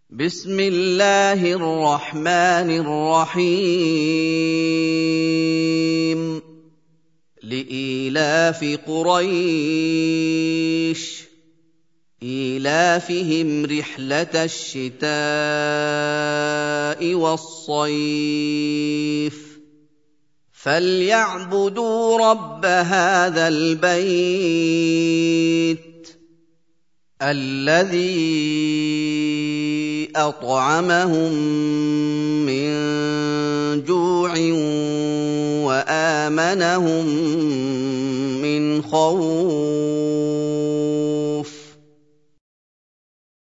بسم الله الرحمن الرحيم لإيلاف قريش إيلافهم رحلة الشتاء والصيف فليعبدوا رب هذا البيت الذي أطعمهم من جوع وآمنهم من خوف